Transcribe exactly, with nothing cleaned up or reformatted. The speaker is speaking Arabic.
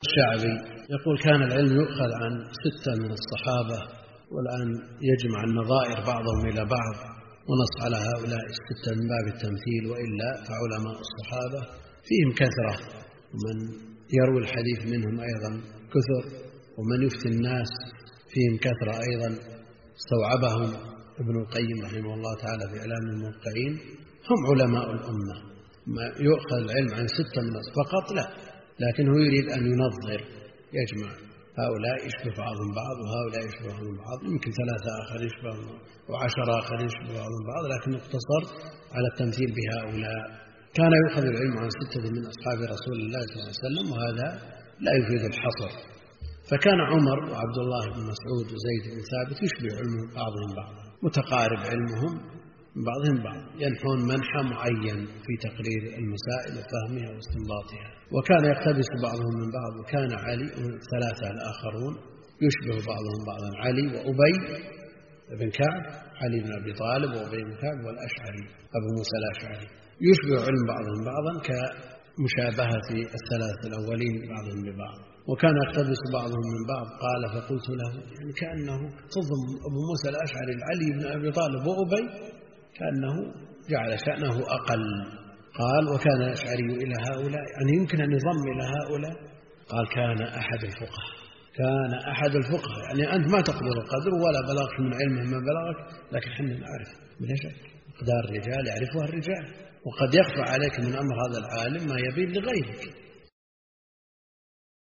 الشعبي يقول كان العلم يؤخذ عن ستة من الصحابة، والآن يجمع النظائر بعضهم إلى بعض ونص على هؤلاء الستة من باب التمثيل، وإلا فعلماء الصحابة فيهم كثرة، ومن يروي الحديث منهم أيضا كثر، ومن يفتي الناس فيهم كثرة أيضا استوعبهم ابن القيم رحمه الله تعالى في إعلام الموقعين. هم علماء الأمة. ما يؤخذ العلم عن ستة من فقط لا، لكنه يريد أن ينظر، يجمع هؤلاء يشبه بعضهم بعض وهؤلاء يشبه بعضهم بعض، يمكن ثلاثة آخر يشبه وعشرة آخر يشبه بعضهم بعض، لكن اقتصر على التمثيل بهؤلاء. كان يؤخذ العلم عن ستة من أصحاب رسول الله صلى الله عليه وسلم، وهذا لا يفيد الحصر. فكان عمر وعبد الله بن مسعود وزيد بن ثابت يشبه علمهم بعضهم بعضا، متقارب علمهم من بعضهم بعض، ينحون منحى معين في تقرير المسائل وفهمها واستنباطها. وكان يقتبس بعضهم من بعض. وكان علي والثلاثة الآخرون يشبه بعضهم بعضا، علي وأبي بن كعب، علي بن أبي طالب وأبي بن كعب والأشعري أبو موسى الأشعري، يشبه علم بعضهم بعضا كمشابهة الثلاثة الأولين بعضهم ببعض. وكان يقتبس بعضهم من بعض. قال فقلت له يعني كأنه تضم أبو موسى الأشعري علي بن أبي طالب وأبي، كأنه جعل شأنه أقل. قال وكان الأشعري إلى هؤلاء، يعني يمكن أن يضم إلى هؤلاء. قال كان أحد الفقهاء، كان أحد الفقهاء، يعني أنت ما تقدر القدر ولا بلغت من علمه ما بلغك، لكن حنا نعرف بلا شك مقدار الرجال يعرفها الرجال، وقد يخفى عليك من أمر هذا العالم ما يبين لغيرك.